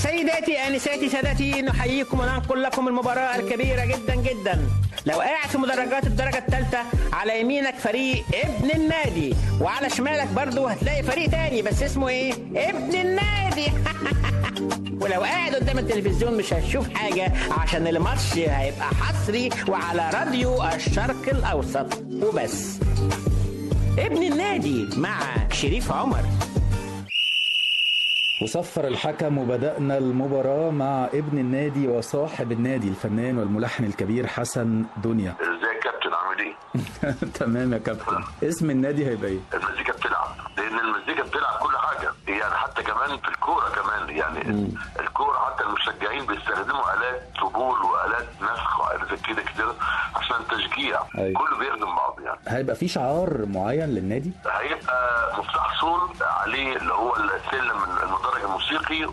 سيداتي آنساتي سادتي، نحييكم وننقل لكم المباراة الكبيرة جدا جدا. لو قاعد في مدرجات الدرجة الثالثة، على يمينك فريق ابن النادي، وعلى شمالك برضو هتلاقي فريق تاني بس اسمه ايه؟ ابن النادي. ولو قاعد قدام التلفزيون مش هتشوف حاجة عشان الماتش هيبقى حصري وعلى راديو الشرق الأوسط وبس. ابن النادي مع شريف عمر. وصفر الحكم وبدأنا المباراة مع ابن النادي وصاحب النادي الفنان والملحن الكبير حسن دنيا. ازاي يا كابتن عامل ايه؟ تمام يا كابتن. اسم النادي هيبقى ايه؟ المزيكا بتلعب، لان المزيكا بتلعب كل حاجة، يعني حتى كمان في الكورة كمان، يعني الكورة حتى المشجعين بيستخدموا آلات طبول وآلات نفخ وآلات كده عشان التشجيع. أيوة. كله بيخدم بعض يعني. هيبقى في شعار معين للنادي؟ هيبقى مفتاح صول عليه اللي هو السلم المدرج الموسيقي،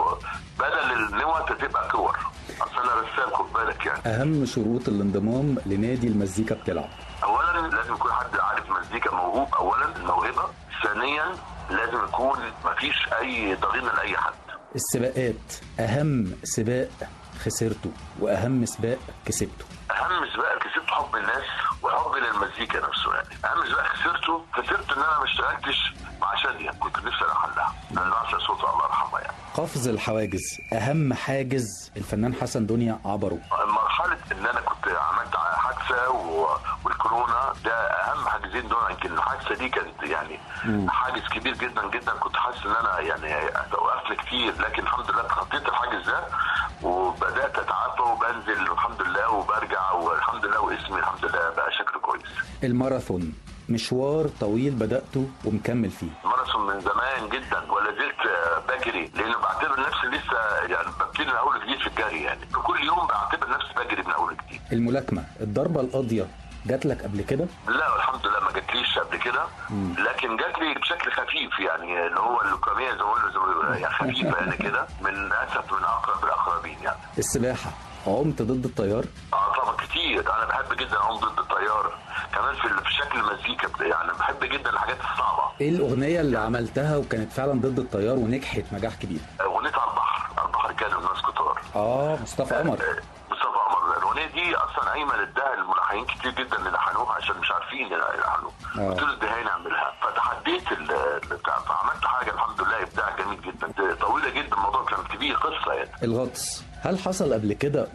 وبدل النوت تبقى كور. اصل انا رسام، خد بالك يعني. اهم شروط الانضمام لنادي المزيكا بتلعب؟ اولا لازم يكون حد عارف مزيكا، موهوب. اولا الموهبه. ثانيا لازم يكون مفيش اي ضغينه لاي حد. السباقات، اهم سباق خسرته واهم سباق كسبته؟ اهم سباق كسبته حب الناس وحب للمزيكا نفسه. يعني اهم سباق خسرت ان انا ما اشتغلتش مع شاديه، كنت نفسي احلها، انا بعشق صوتها الله يرحمها يعني. قفز الحواجز، اهم حاجز الفنان حسن دنيا عبره؟ مرحله ان انا كنت عملت حادثه والكورونا، ده اهم حاجزين دول. يمكن الحادثه دي كانت يعني حاجز كبير جدا جدا، كنت حاسس ان انا يعني وقفت كتير، لكن الحمد لله تخطيت الحاجز ده وبدات اتعافى وبنزل الحمد لله وبرجع والحمد لله، واسمي الحمد لله بقى شكله كويس. الماراثون مشوار طويل بدأته ومكمل فيه. الماراثون من زمان جدا ولا زلت بجري، لانه بعتبر نفسي لسه يعني ببتدي من اول جديد في الجري، يعني كل يوم بعتبر نفسي بجري من اول جديد. الملاكمه، الضربه القاضيه جات لك قبل كده؟ لا الحمد لله ما جاتليش قبل كده، لكن جات لي بشكل خفيف، يعني اللي هو اللوكاميه زي ما بيقولوا يعني خفيفه يعني كده، من اسف من اقرب الاقربين يعني. السباحه، عمت ضد التيار؟ طبعا كتير، انا بحب جدا اعوم ضد التيار، كمان في شكل المزيكا يعني بحب جدا الحاجات الصعبه. ايه الاغنيه اللي عملتها وكانت فعلا ضد التيار ونجحت نجاح كبير؟ اغنيه على البحر كانوا الناس كتار. مصطفى قمر. مصطفى قمر، الاغنيه دي اصلا ايمن اداها للملحنين كتير جدا اللي لحنوها عشان مش عارفين يلحنوها. قلت له اديها نعملها، فتحديت البتاع، فعملت حاجه الحمد لله ابداع جميل جدا، طويله جدا، الموضوع كان كبير قصه يعني. الغطس، هل حصل قبل كده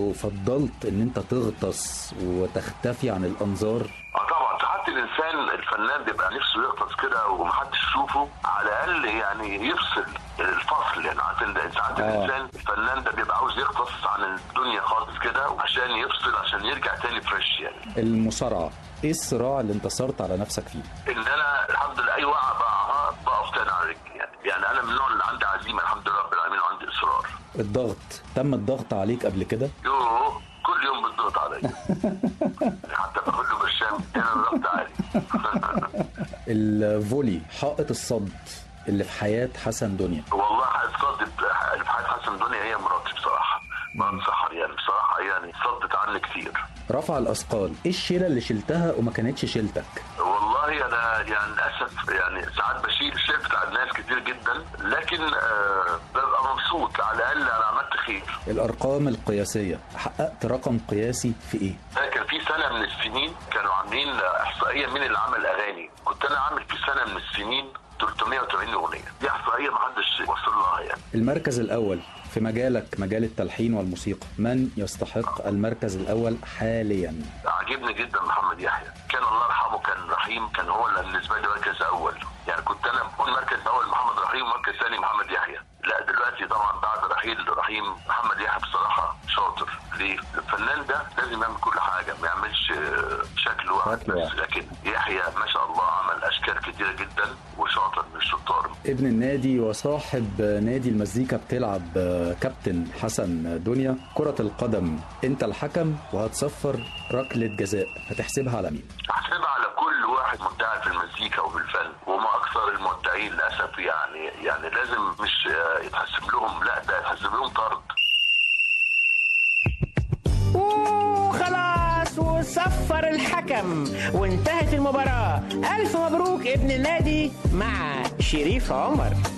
وفضلت ان انت تغطس وتختفي عن الانظار؟ طبعا ساعات الانسان الفنان بيبقى نفسه يغطس كده ومحدش يشوفه، على الاقل يعني يفصل الفصل، يعني ساعات الانسان الفنان ده بيبقى عاوز يغطس عن الدنيا خالص كده عشان يفصل، عشان يرجع تاني فريش يعني. المصارعه، ايه الصراع اللي انتصرت على نفسك فيه؟ ان انا الحمد لله اي وقعه بقف تاني على رجلي يعني انا من النوع اللي عندي عزيمه الحمد لله رب العالمين وعندي اصرار. الضغط، تم الضغط عليك قبل كده؟ يوه كل يوم بالضغط عليا. حتى باخد له برشام تاني الضغط عالي. الفولي، حائط الصد اللي في حياه حسن دنيا. والله حائط الصد اللي في حياه حسن دنيا هي مراتي بصراحه، ما انصحها يعني بصراحه، يعني صدت عني كتير. رفع الاثقال، ايه الشيله اللي شلتها وما كانتش شيلتك؟ والله انا يعني للاسف يعني ساعات بشيل شيل بتاع الناس كتير جدا، لكن ببقى مبسوط، على الاقل انا عملت خير. الارقام القياسيه، حققت رقم قياسي في ايه؟ كان في سنه من السنين كانوا عاملين احصائيه مين اللي عمل اغاني، كنت انا عامل في سنه من السنين 380 اغنيه، دي احصائيه ما حدش وصل لها يعني. المركز الاول في مجالك، مجال التلحين والموسيقى، من يستحق المركز الاول حاليا؟ عجبني جدا محمد يحيى، كان الله يرحمه كان رحيم، كان هو اللي بالنسبه لي مركز اول، يعني كنت انا بكون مركز اول محمد رحيم ومركز ثاني محمد يحيى. لا دلوقتي طبعا بعد رحيل رحيم محمد يحيى بصراحه شاطر. ليه؟ الفنان ده لازم يعمل كل حاجه، ما يعملش شكل واحد بس، لكن يحيى ما شاء الله عمل اشكال كتيره جدا وشاطر من الشطار. ابن النادي وصاحب نادي المزيكا بتلعب، كابتن حسن دنيا. كرة القدم، انت الحكم وهتصفر ركلة جزاء، هتحسبها على مين؟ هحسبها على كل واحد مدعي في المزيكا وفي الفن، وما اكثر المدعين للاسف يعني لازم مش يتحسب لهم، لا ده يتحسب لهم طرد. خلاص وصفر الحكم وانتهت المباراة. ألف مبروك ابن النادي مع شريف عمر.